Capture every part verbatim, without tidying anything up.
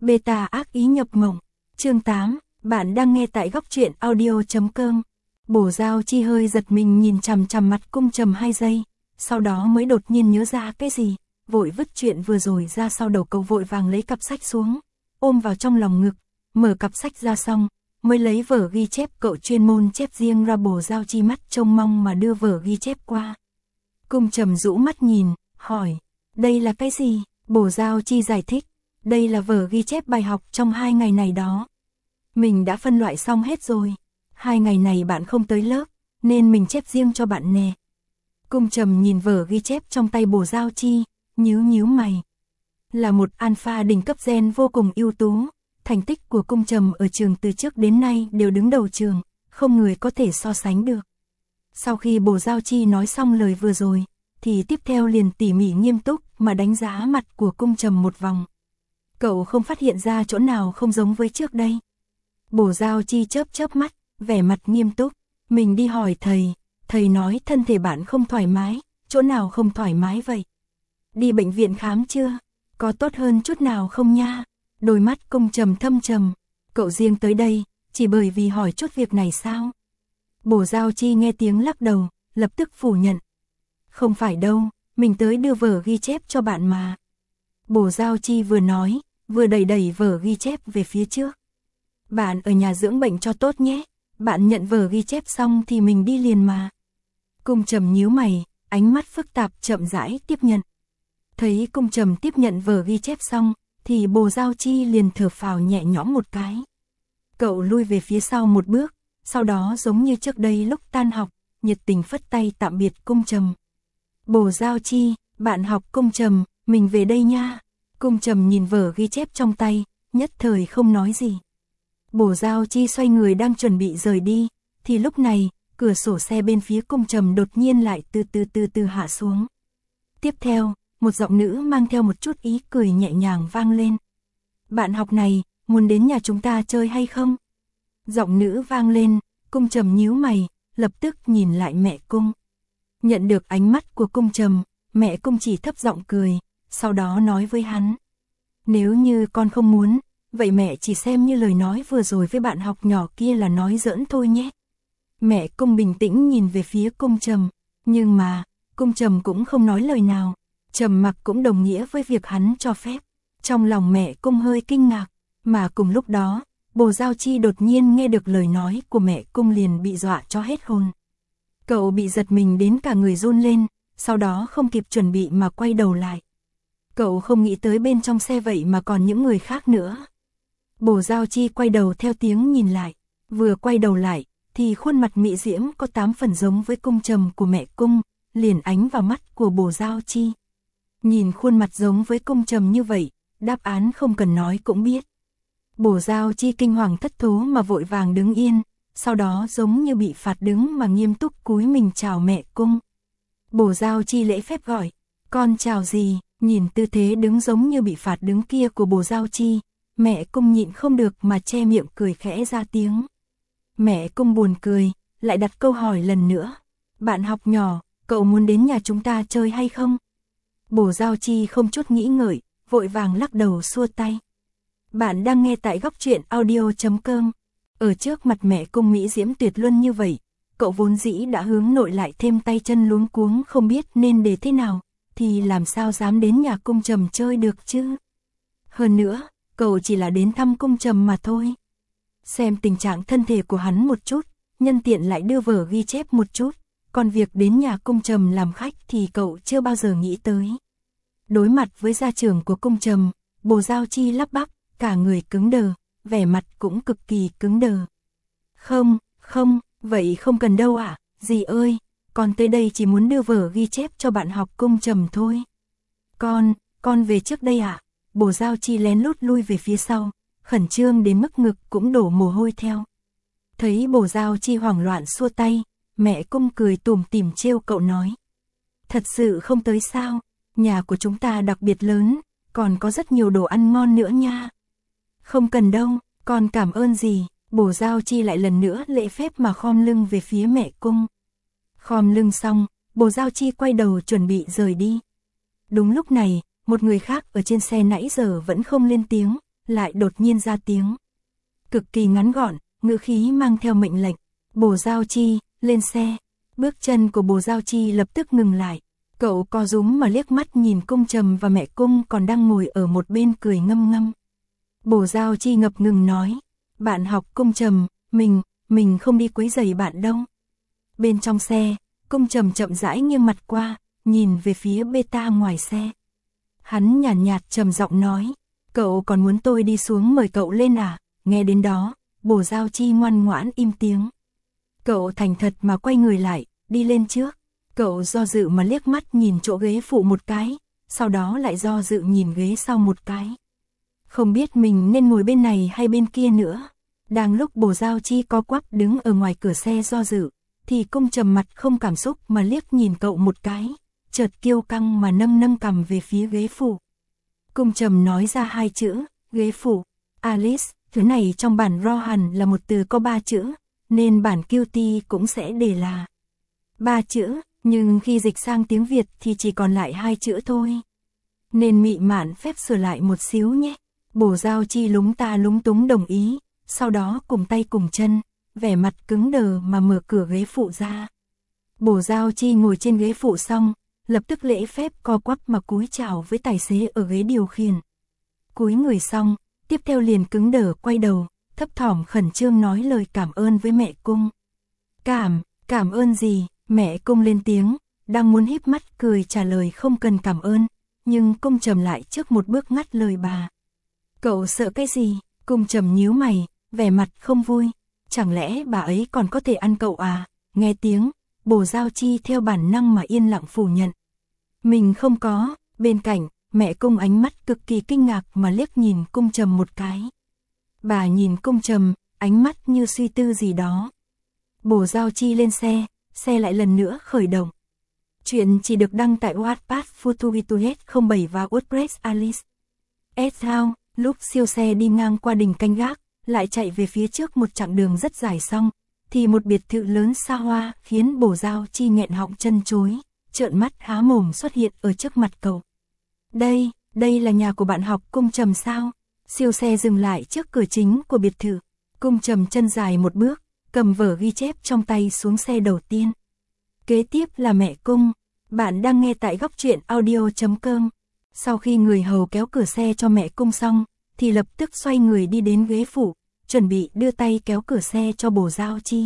Beta ác ý nhập mộng. Chương tám, bạn đang nghe tại góc truyện audio chấm com. Bổ Giao Chi hơi giật mình nhìn chằm chằm mặt Cung Trầm hai giây, sau đó mới đột nhiên nhớ ra cái gì, vội vứt chuyện vừa rồi ra sau đầu cậu, vội vàng lấy cặp sách xuống, ôm vào trong lòng ngực, mở cặp sách ra xong, mới lấy vở ghi chép cậu chuyên môn chép riêng ra. Bổ Giao Chi mắt trông mong mà đưa vở ghi chép qua. Cung Trầm rũ mắt nhìn, hỏi, đây là cái gì? Bổ Giao Chi giải thích, đây là vở ghi chép bài học trong hai ngày này đó. Mình đã phân loại xong hết rồi. Hai ngày này bạn không tới lớp, nên mình chép riêng cho bạn nè. Cung Trầm nhìn vở ghi chép trong tay Bổ Giao Chi, nhíu nhíu mày. Là một alpha đỉnh cấp gen vô cùng ưu tú, thành tích của Cung Trầm ở trường từ trước đến nay đều đứng đầu trường, không người có thể so sánh được. Sau khi Bổ Giao Chi nói xong lời vừa rồi, thì tiếp theo liền tỉ mỉ nghiêm túc mà đánh giá mặt của Cung Trầm một vòng. Cậu không phát hiện ra chỗ nào không giống với trước đây. Bổ Giao Chi chớp chớp mắt, vẻ mặt nghiêm túc. Mình đi hỏi thầy, thầy nói thân thể bạn không thoải mái, chỗ nào không thoải mái vậy? Đi bệnh viện khám chưa? Có tốt hơn chút nào không nha? Đôi mắt Cung Trầm thâm trầm. Cậu riêng tới đây, chỉ bởi vì hỏi chút việc này sao? Bổ Giao Chi nghe tiếng lắc đầu, lập tức phủ nhận. Không phải đâu, mình tới đưa vở ghi chép cho bạn mà. Bổ Giao Chi vừa nói, vừa đẩy đẩy vở ghi chép về phía trước. Bạn ở nhà dưỡng bệnh cho tốt nhé, bạn nhận vở ghi chép xong thì mình đi liền mà. Cung Trầm nhíu mày, ánh mắt phức tạp chậm rãi tiếp nhận. Thấy Cung Trầm tiếp nhận vở ghi chép xong, thì Bổ Giao Chi liền thở phào nhẹ nhõm một cái. Cậu lui về phía sau một bước, sau đó giống như trước đây lúc tan học, nhiệt tình phất tay tạm biệt Cung Trầm. Bổ Giao Chi, bạn học Cung Trầm, mình về đây nha. Cung Trầm nhìn vở ghi chép trong tay, nhất thời không nói gì. Bổ Giao Chi xoay người đang chuẩn bị rời đi, thì lúc này, cửa sổ xe bên phía Cung Trầm đột nhiên lại từ từ từ từ hạ xuống. Tiếp theo, một giọng nữ mang theo một chút ý cười nhẹ nhàng vang lên. Bạn học này, muốn đến nhà chúng ta chơi hay không? Giọng nữ vang lên, Cung Trầm nhíu mày, lập tức nhìn lại mẹ Cung. Nhận được ánh mắt của Cung Trầm, mẹ Cung chỉ thấp giọng cười, sau đó nói với hắn. Nếu như con không muốn, vậy mẹ chỉ xem như lời nói vừa rồi với bạn học nhỏ kia là nói giỡn thôi nhé. Mẹ Cung bình tĩnh nhìn về phía Cung Trầm, nhưng mà, Cung Trầm cũng không nói lời nào, trầm mặc cũng đồng nghĩa với việc hắn cho phép. Trong lòng mẹ Cung hơi kinh ngạc, mà cùng lúc đó, Bổ Giao Chi đột nhiên nghe được lời nói của mẹ Cung liền bị dọa cho hết hồn. Cậu bị giật mình đến cả người run lên, sau đó không kịp chuẩn bị mà quay đầu lại. Cậu không nghĩ tới bên trong xe vậy mà còn những người khác nữa. Bổ Giao Chi quay đầu theo tiếng nhìn lại, vừa quay đầu lại, thì khuôn mặt mị diễm có tám phần giống với Cung Trầm của mẹ Cung, liền ánh vào mắt của Bổ Giao Chi. Nhìn khuôn mặt giống với Cung Trầm như vậy, đáp án không cần nói cũng biết. Bổ Giao Chi kinh hoàng thất thố mà vội vàng đứng yên, sau đó giống như bị phạt đứng mà nghiêm túc cúi mình chào mẹ Cung. Bổ Giao Chi lễ phép gọi, con chào gì? Nhìn tư thế đứng giống như bị phạt đứng kia của Bổ Giao Chi, mẹ Cung nhịn không được mà che miệng cười khẽ ra tiếng. Mẹ Cung buồn cười, lại đặt câu hỏi lần nữa. Bạn học nhỏ, cậu muốn đến nhà chúng ta chơi hay không? Bổ Giao Chi không chút nghĩ ngợi, vội vàng lắc đầu xua tay. Bạn đang nghe tại góc truyện audio chấm com. Ở trước mặt mẹ Cung mỹ diễm tuyệt luân như vậy, cậu vốn dĩ đã hướng nội lại thêm tay chân luống cuống không biết nên để thế nào, thì làm sao dám đến nhà Cung Trầm chơi được chứ? Hơn nữa, cậu chỉ là đến thăm Cung Trầm mà thôi. Xem tình trạng thân thể của hắn một chút, nhân tiện lại đưa vở ghi chép một chút, còn việc đến nhà Cung Trầm làm khách thì cậu chưa bao giờ nghĩ tới. Đối mặt với gia trưởng của Cung Trầm, Bổ Giao Chi lắp bắp, cả người cứng đờ, vẻ mặt cũng cực kỳ cứng đờ. Không, không, vậy không cần đâu ạ, à? Dì ơi, con tới đây chỉ muốn đưa vở ghi chép cho bạn học Cung Trầm thôi. Con, con về trước đây ạ. À? Bổ Giao Chi lén lút lui về phía sau, khẩn trương đến mức ngực cũng đổ mồ hôi theo. Thấy Bổ Giao Chi hoảng loạn xua tay, mẹ Cung cười tủm tỉm trêu cậu nói. Thật sự không tới sao, nhà của chúng ta đặc biệt lớn, còn có rất nhiều đồ ăn ngon nữa nha. Không cần đâu, con cảm ơn gì. Bổ Giao Chi lại lần nữa lễ phép mà khom lưng về phía mẹ Cung. Khom lưng xong, Bổ Giao Chi quay đầu chuẩn bị rời đi. Đúng lúc này, một người khác ở trên xe nãy giờ vẫn không lên tiếng, lại đột nhiên ra tiếng. Cực kỳ ngắn gọn, ngữ khí mang theo mệnh lệnh. Bồ Giao Chi, lên xe. Bước chân của Bồ Giao Chi lập tức ngừng lại. Cậu co rúm mà liếc mắt nhìn Cung Trầm và mẹ Cung còn đang ngồi ở một bên cười ngâm ngâm. Bồ Giao Chi ngập ngừng nói. Bạn học Cung Trầm, mình, mình không đi quấy rầy bạn đâu. Bên trong xe, Cung Trầm chậm rãi nghiêng mặt qua, nhìn về phía beta ngoài xe. Hắn nhàn nhạt, nhạt trầm giọng nói. Cậu còn muốn tôi đi xuống mời cậu lên à? Nghe đến đó, Bồ Giao Chi ngoan ngoãn im tiếng. Cậu thành thật mà quay người lại, đi lên trước. Cậu do dự mà liếc mắt nhìn chỗ ghế phụ một cái, sau đó lại do dự nhìn ghế sau một cái. Không biết mình nên ngồi bên này hay bên kia nữa. Đang lúc Bồ Giao Chi co quắp đứng ở ngoài cửa xe do dự, thì Cung Trầm mặt không cảm xúc mà liếc nhìn cậu một cái, chợt kiêu căng mà nâng nâng cằm về phía ghế phụ. Cung Trầm nói ra hai chữ, ghế phụ. Alice, thứ này trong bản raw hẳn là một từ có ba chữ, nên bản Qt cũng sẽ để là ba chữ, nhưng khi dịch sang tiếng Việt thì chỉ còn lại hai chữ thôi. Nên Mị Mạn phép sửa lại một xíu nhé. Bồ Giao Chi lúng ta lúng túng đồng ý, sau đó cùng tay cùng chân, vẻ mặt cứng đờ mà mở cửa ghế phụ ra. Bồ Giao Chi ngồi trên ghế phụ xong, lập tức lễ phép co quắp mà cúi chào với tài xế ở ghế điều khiển. Cúi người xong, tiếp theo liền cứng đờ quay đầu, thấp thỏm khẩn trương nói lời cảm ơn với mẹ Cung. Cảm, cảm ơn gì? Mẹ Cung lên tiếng, đang muốn híp mắt cười trả lời không cần cảm ơn, nhưng Cung Trầm lại trước một bước ngắt lời bà. Cậu sợ cái gì? Cung Trầm nhíu mày, vẻ mặt không vui. Chẳng lẽ bà ấy còn có thể ăn cậu à? Nghe tiếng, Bồ Giao Chi theo bản năng mà yên lặng phủ nhận. Mình không có. Bên cạnh, mẹ Cung ánh mắt cực kỳ kinh ngạc mà liếc nhìn Cung Trầm một cái. Bà nhìn Cung Trầm, ánh mắt như suy tư gì đó. Bồ Giao Chi lên xe, xe lại lần nữa khởi động. Chuyện chỉ được đăng tại Wattpad Futuituhet không bảy và WordPress Alice. S How, lúc siêu xe đi ngang qua đỉnh canh gác, lại chạy về phía trước một chặng đường rất dài xong, thì một biệt thự lớn xa hoa khiến Bồ Giao Chi nghẹn họng chân chối, trợn mắt há mồm xuất hiện ở trước mặt cậu. Đây, đây là nhà của bạn học Cung Trầm sao? Siêu xe dừng lại trước cửa chính của biệt thự. Cung Trầm chân dài một bước, cầm vở ghi chép trong tay xuống xe đầu tiên. Kế tiếp là mẹ Cung. Bạn đang nghe tại góc truyện audio chấm com. Sau khi người hầu kéo cửa xe cho mẹ Cung xong, thì lập tức xoay người đi đến ghế phụ, chuẩn bị đưa tay kéo cửa xe cho Bồ Giao Chi.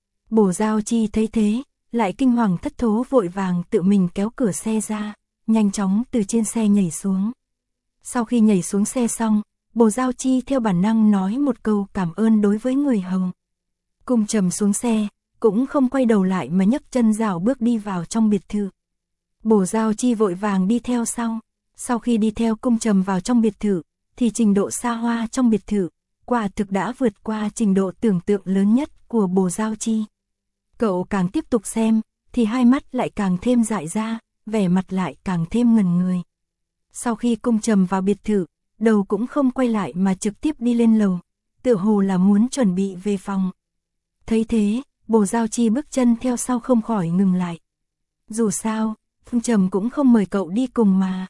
Bồ Giao Chi thấy thế, lại kinh hoàng thất thố vội vàng tự mình kéo cửa xe ra, nhanh chóng từ trên xe nhảy xuống. Sau khi nhảy xuống xe xong, Bồ Giao Chi theo bản năng nói một câu cảm ơn đối với người hầu. Cung Trầm xuống xe, cũng không quay đầu lại mà nhấc chân rảo bước đi vào trong biệt thự. Bồ Giao Chi vội vàng đi theo sau. Sau khi đi theo Cung Trầm vào trong biệt thự, thì trình độ xa hoa trong biệt thự, quả thực đã vượt qua trình độ tưởng tượng lớn nhất của Bồ Giao Chi. Cậu càng tiếp tục xem, thì hai mắt lại càng thêm dại ra, vẻ mặt lại càng thêm ngần người. Sau khi Cung Trầm vào biệt thự, đầu cũng không quay lại mà trực tiếp đi lên lầu, tựa hồ là muốn chuẩn bị về phòng. Thấy thế, Bồ Giao Chi bước chân theo sau không khỏi ngừng lại. Dù sao, Cung Trầm cũng không mời cậu đi cùng mà.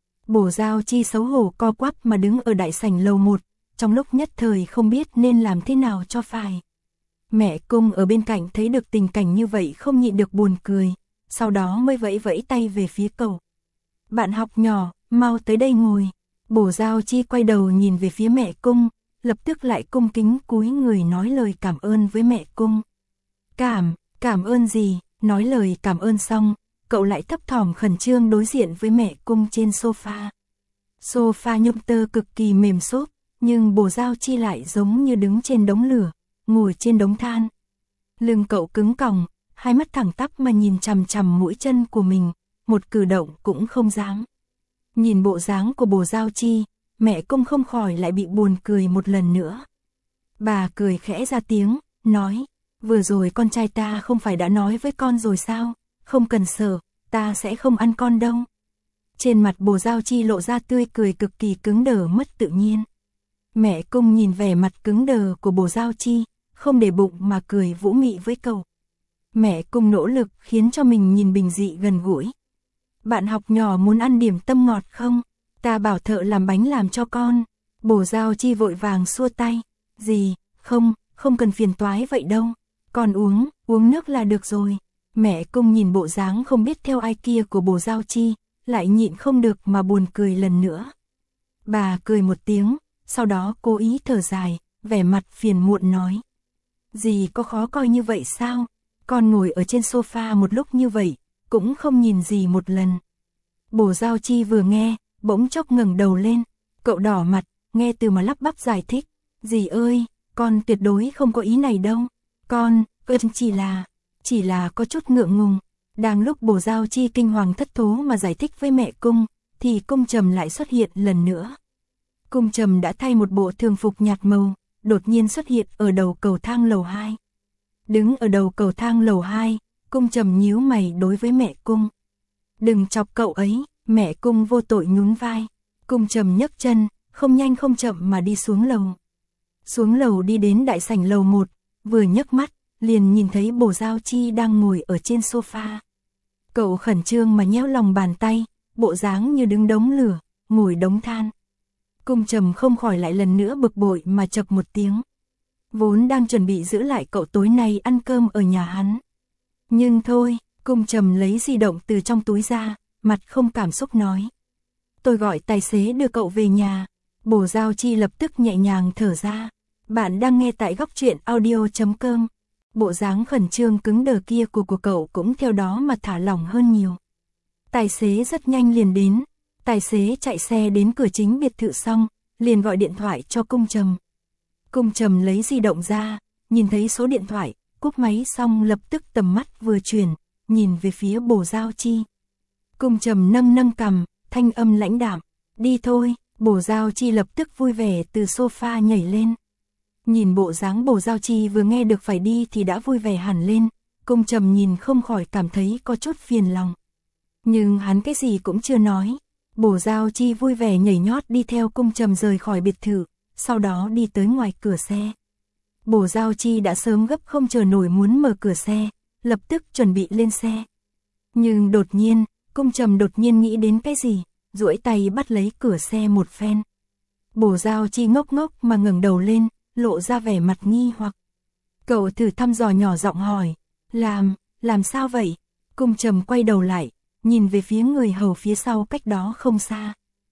Bồ Giao Chi xấu hổ co quắp mà đứng ở đại sảnh lầu một, trong lúc nhất thời không biết nên làm thế nào cho phải. Mẹ Cung ở bên cạnh thấy được tình cảnh như vậy không nhịn được buồn cười, sau đó mới vẫy vẫy tay về phía cậu. Bạn học nhỏ, mau tới đây ngồi. Bồ Giao Chi quay đầu nhìn về phía mẹ Cung, lập tức lại cung kính cúi người nói lời cảm ơn với mẹ Cung. Cảm, cảm ơn gì? Nói lời cảm ơn xong, cậu lại thấp thỏm khẩn trương đối diện với mẹ Cung trên sofa. Sofa nhung tơ cực kỳ mềm xốp, nhưng Bồ Giao Chi lại giống như đứng trên đống lửa, ngồi trên đống than. Lưng cậu cứng còng, hai mắt thẳng tắp mà nhìn chằm chằm mũi chân của mình, một cử động cũng không dám. Nhìn bộ dáng của Bồ Giao Chi, mẹ Cung không khỏi lại bị buồn cười một lần nữa. Bà cười khẽ ra tiếng, nói, vừa rồi con trai ta không phải đã nói với con rồi sao, không cần sợ, ta sẽ không ăn con đâu. Trên mặt Bồ Giao Chi lộ ra tươi cười cực kỳ cứng đờ mất tự nhiên. Mẹ Cung nhìn vẻ mặt cứng đờ của Bồ Giao Chi, không để bụng mà cười vũ mị với cậu. Mẹ Cung nỗ lực khiến cho mình nhìn bình dị gần gũi. Bạn học nhỏ muốn ăn điểm tâm ngọt không? Ta bảo thợ làm bánh làm cho con. Bổ Giao Chi vội vàng xua tay. Gì, không, không cần phiền toái vậy đâu. Con uống, uống nước là được rồi. Mẹ Cung nhìn bộ dáng không biết theo ai kia của Bổ Giao Chi, lại nhịn không được mà buồn cười lần nữa. Bà cười một tiếng, sau đó cố ý thở dài, vẻ mặt phiền muộn nói. Gì có khó coi như vậy sao? Con ngồi ở trên sofa một lúc như vậy, cũng không nhìn gì một lần. Bổ Giao Chi vừa nghe, bỗng chốc ngẩng đầu lên, cậu đỏ mặt, nghe từ mà lắp bắp giải thích. Dì ơi, con tuyệt đối không có ý này đâu. Con, con chỉ là, chỉ là có chút ngượng ngùng. Đang lúc Bổ Giao Chi kinh hoàng thất thố mà giải thích với mẹ Cung, thì Cung Trầm lại xuất hiện lần nữa. Cung Trầm đã thay một bộ thường phục nhạt màu, đột nhiên xuất hiện ở đầu cầu thang lầu hai. Đứng ở đầu cầu thang lầu hai, Cung Trầm nhíu mày đối với mẹ Cung. Đừng chọc cậu ấy, mẹ Cung vô tội nhún vai. Cung Trầm nhấc chân, không nhanh không chậm mà đi xuống lầu. Xuống lầu đi đến đại sảnh lầu một, vừa nhấc mắt, liền nhìn thấy Bổ Giao Chi đang ngồi ở trên sofa. Cậu khẩn trương mà nhéo lòng bàn tay, bộ dáng như đứng đống lửa, ngồi đống than. Cung Trầm không khỏi lại lần nữa bực bội mà chậc một tiếng. Vốn đang chuẩn bị giữ lại cậu tối nay ăn cơm ở nhà hắn. Nhưng thôi, Cung Trầm lấy di động từ trong túi ra, mặt không cảm xúc nói. Tôi gọi tài xế đưa cậu về nhà. Bổ Giao Chi lập tức nhẹ nhàng thở ra. Bạn đang nghe tại góc truyện audio chấm com. Bộ dáng khẩn trương cứng đờ kia của của cậu cũng theo đó mà thả lỏng hơn nhiều. Tài xế rất nhanh liền đến. Tài xế chạy xe đến cửa chính biệt thự xong, liền gọi điện thoại cho Cung Trầm. Cung Trầm lấy di động ra, nhìn thấy số điện thoại, cúp máy xong lập tức tầm mắt vừa chuyển, nhìn về phía Bổ Giao Chi. Cung Trầm nâng nâng cằm, thanh âm lãnh đạm, đi thôi. Bổ Giao Chi lập tức vui vẻ từ sofa nhảy lên. Nhìn bộ dáng Bổ Giao Chi vừa nghe được phải đi thì đã vui vẻ hẳn lên, Cung Trầm nhìn không khỏi cảm thấy có chút phiền lòng. Nhưng hắn cái gì cũng chưa nói. Bổ Giao Chi vui vẻ nhảy nhót đi theo Cung Trầm rời khỏi biệt thự, sau đó đi tới ngoài cửa xe. Bổ Giao Chi đã sớm gấp không chờ nổi muốn mở cửa xe, lập tức chuẩn bị lên xe. Nhưng đột nhiên, Cung Trầm đột nhiên nghĩ đến cái gì, duỗi tay bắt lấy cửa xe một phen. Bổ Giao Chi ngốc ngốc mà ngẩng đầu lên, lộ ra vẻ mặt nghi hoặc. Cậu thử thăm dò nhỏ giọng hỏi, làm, làm sao vậy? Cung Trầm quay đầu lại, nhìn về phía người hầu phía sau cách đó không xa.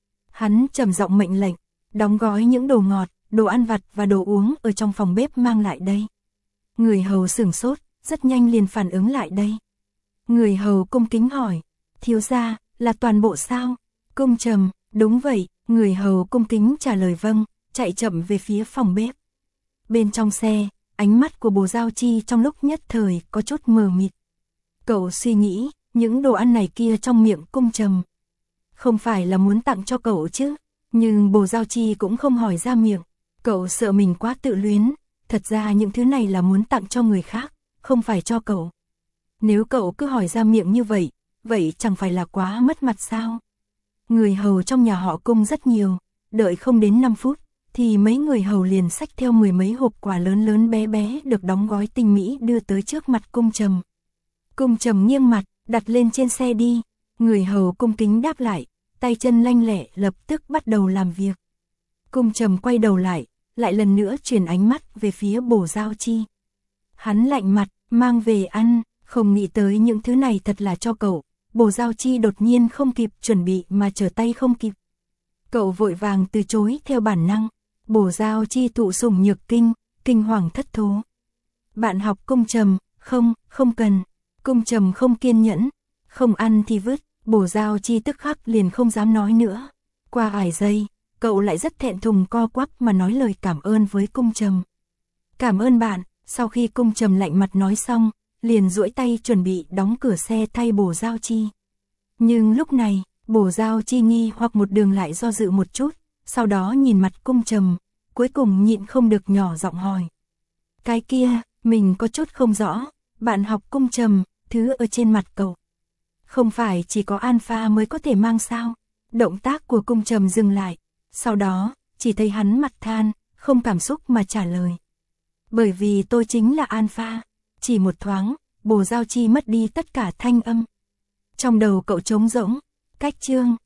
Hắn trầm giọng mệnh lệnh, đóng gói những đồ ngọt, đồ ăn vặt và đồ uống ở trong phòng bếp mang lại đây. Người hầu sửng sốt, rất nhanh liền phản ứng lại đây. Người hầu cung kính hỏi, thiếu gia, là toàn bộ sao? Cung Trầm, đúng vậy. Người hầu cung kính trả lời vâng, chạy chậm về phía phòng bếp. Bên trong xe, ánh mắt của Bổ Giao Chi trong lúc nhất thời có chút mờ mịt. Cậu suy nghĩ, những đồ ăn này kia trong miệng Cung Trầm, không phải là muốn tặng cho cậu chứ? Nhưng Bổ Giao Chi cũng không hỏi ra miệng. Cậu sợ mình quá tự luyến, thật ra những thứ này là muốn tặng cho người khác, không phải cho cậu. Nếu cậu cứ hỏi ra miệng như vậy, vậy chẳng phải là quá mất mặt sao? Người hầu trong nhà họ Cung rất nhiều, đợi không đến năm phút, thì mấy người hầu liền xách theo mười mấy hộp quà lớn lớn bé bé được đóng gói tinh mỹ đưa tới trước mặt Cung Trầm. Cung Trầm nghiêng mặt, đặt lên trên xe đi. Người hầu cung kính đáp lại, tay chân lanh lẹ lập tức bắt đầu làm việc. Cung Trầm quay đầu lại, lại lần nữa chuyển ánh mắt về phía Bổ Giao Chi. Hắn lạnh mặt, mang về ăn, không nghĩ tới những thứ này thật là cho cậu. Bổ Giao Chi đột nhiên không kịp chuẩn bị mà trở tay không kịp. Cậu vội vàng từ chối theo bản năng. Bổ Giao Chi thụ sủng nhược kinh, kinh hoàng thất thố. Bạn học Cung Trầm, không, không cần. Cung Trầm không kiên nhẫn, không ăn thì vứt. Bổ Giao Chi tức khắc liền không dám nói nữa. Qua vài giây, cậu lại rất thẹn thùng co quắp mà nói lời cảm ơn với Cung Trầm. Cảm ơn bạn. Sau khi Cung Trầm lạnh mặt nói xong, liền duỗi tay chuẩn bị đóng cửa xe thay Bổ Giao Chi. Nhưng lúc này, Bổ Giao Chi nghi hoặc một đường lại do dự một chút, sau đó nhìn mặt Cung Trầm, cuối cùng nhịn không được nhỏ giọng hỏi. Cái kia, mình có chút không rõ, bạn học Cung Trầm, thứ ở trên mặt cậu. Không phải chỉ có alpha mới có thể mang sao? Động tác của Cung Trầm dừng lại, sau đó, chỉ thấy hắn mặt than, không cảm xúc mà trả lời. Bởi vì tôi chính là alpha. Chỉ một thoáng, Bổ Giao Chi mất đi tất cả thanh âm. Trong đầu cậu trống rỗng, cách chương.